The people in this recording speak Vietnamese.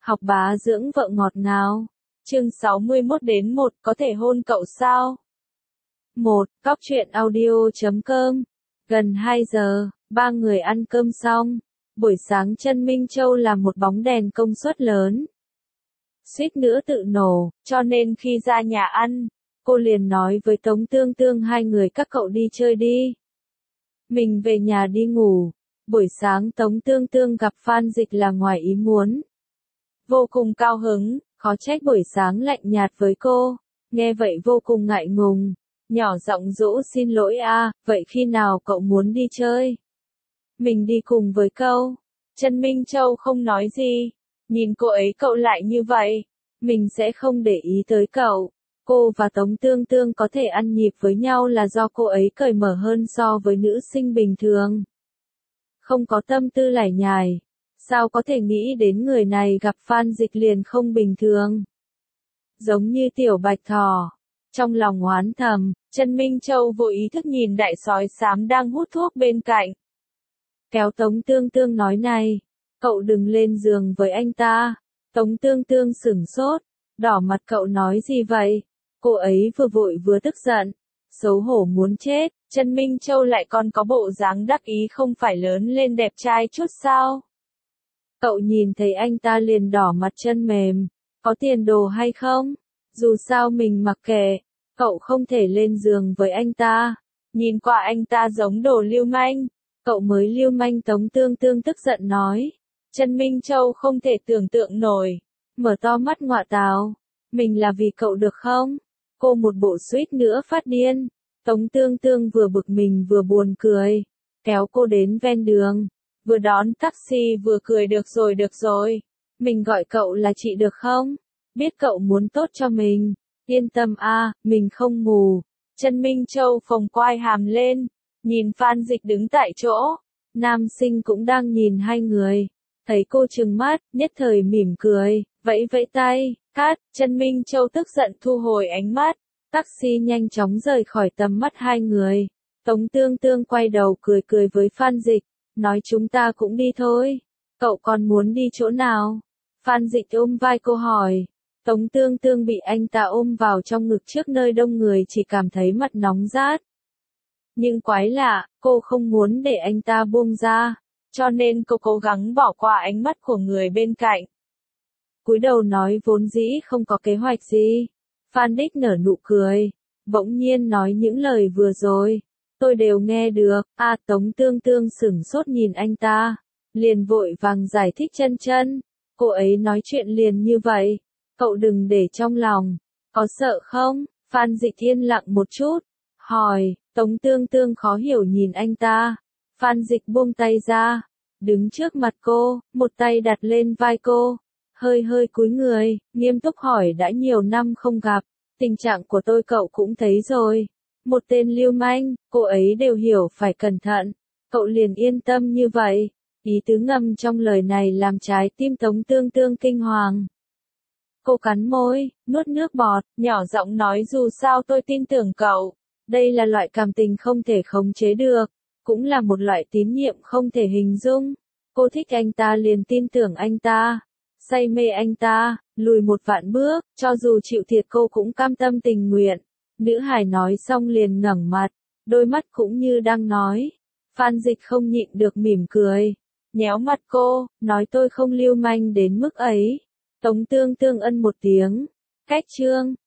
Học bá dưỡng vợ ngọt ngào. Chương 61 đến 1 có thể hôn cậu sao? 1. Cóc truyện audio.com. Gần 2 giờ, ba người ăn cơm xong. Buổi sáng Trân Minh Châu làm một bóng đèn công suất lớn. Suýt nữa tự nổ, cho nên khi ra nhà ăn, cô liền nói với Tống Tương Tương hai người các cậu đi chơi đi. Mình về nhà đi ngủ. Buổi sáng Tống Tương Tương gặp Phan Dịch là ngoài ý muốn. Vô cùng cao hứng, khó trách buổi sáng lạnh nhạt với cô. Nghe vậy vô cùng ngại ngùng. Nhỏ giọng dỗ xin lỗi vậy khi nào cậu muốn đi chơi? Mình đi cùng với cậu. Trân Minh Châu không nói gì. Nhìn cô ấy cậu lại như vậy. Mình sẽ không để ý tới cậu. Cô và Tống Tương Tương có thể ăn nhịp với nhau là do cô ấy cởi mở hơn so với nữ sinh bình thường. Không có tâm tư lải nhải. Sao có thể nghĩ đến người này gặp Phan Dịch liền không bình thường? Giống như tiểu bạch thỏ. Trong lòng oán thầm, Trân Minh Châu vô ý thức nhìn đại sói xám đang hút thuốc bên cạnh. Kéo Tống Tương Tương nói này, cậu đừng lên giường với anh ta. Tống Tương Tương sửng sốt, đỏ mặt cậu nói gì vậy? Cô ấy vừa vội vừa tức giận, xấu hổ muốn chết. Trân Minh Châu lại còn có bộ dáng đắc ý không phải lớn lên đẹp trai chút sao? Cậu nhìn thấy anh ta liền đỏ mặt chân mềm, có tiền đồ hay không? Dù sao mình mặc kệ, cậu không thể lên giường với anh ta. Nhìn qua anh ta giống đồ lưu manh, cậu mới lưu manh. Tống Tương Tương tức giận nói. Trân Minh Châu không thể tưởng tượng nổi, mở to mắt ngọa tào. Mình là vì cậu được không? Cô một bộ suýt nữa phát điên. Tống Tương Tương vừa bực mình vừa buồn cười, kéo cô đến ven đường, vừa đón taxi vừa cười được rồi. Mình gọi cậu là chị được không? Biết cậu muốn tốt cho mình. Yên tâm mình không mù. Trân Minh Châu phồng quai hàm lên, nhìn Phan Dịch đứng tại chỗ. Nam sinh cũng đang nhìn hai người. Thấy cô trừng mắt, nhất thời mỉm cười, vẫy vẫy tay, cát. Trân Minh Châu tức giận thu hồi ánh mắt. Taxi nhanh chóng rời khỏi tầm mắt hai người. Tống Tương Tương quay đầu cười với Phan Dịch, nói chúng ta cũng đi thôi. Cậu còn muốn đi chỗ nào? Phan Dịch ôm vai cô hỏi. Tống Tương Tương bị anh ta ôm vào trong ngực trước nơi đông người chỉ cảm thấy mặt nóng rát. Nhưng quái lạ, cô không muốn để anh ta buông ra, cho nên cô cố gắng bỏ qua ánh mắt của người bên cạnh. Cúi đầu nói vốn dĩ không có kế hoạch gì. Phan Đích nở nụ cười, bỗng nhiên nói những lời vừa rồi. Tôi đều nghe được. Tống Tương Tương sửng sốt nhìn anh ta, liền vội vàng giải thích chân. Cô ấy nói chuyện liền như vậy. Cậu đừng để trong lòng. Có sợ không? Phan Dịch yên lặng một chút, hỏi. Tống Tương Tương khó hiểu nhìn anh ta. Phan Dịch buông tay ra, đứng trước mặt cô, một tay đặt lên vai cô. Hơi cúi người, nghiêm túc hỏi đã nhiều năm không gặp, tình trạng của tôi cậu cũng thấy rồi. Một tên lưu manh, cô ấy đều hiểu phải cẩn thận. Cậu liền yên tâm như vậy. Ý tứ ngầm trong lời này làm trái tim Tống Tương Tương kinh hoàng. Cô cắn môi, nuốt nước bọt, nhỏ giọng nói dù sao tôi tin tưởng cậu. Đây là loại cảm tình không thể khống chế được, cũng là một loại tín nhiệm không thể hình dung. Cô thích anh ta liền tin tưởng anh ta. Say mê anh ta, lùi một vạn bước, cho dù chịu thiệt cô cũng cam tâm tình nguyện. Nữ hài nói xong liền ngẩng mặt, đôi mắt cũng như đang nói. Phan Dịch không nhịn được mỉm cười, nhéo mặt cô, nói tôi không lưu manh đến mức ấy. Tống Tương Tương ân một tiếng. Cách chương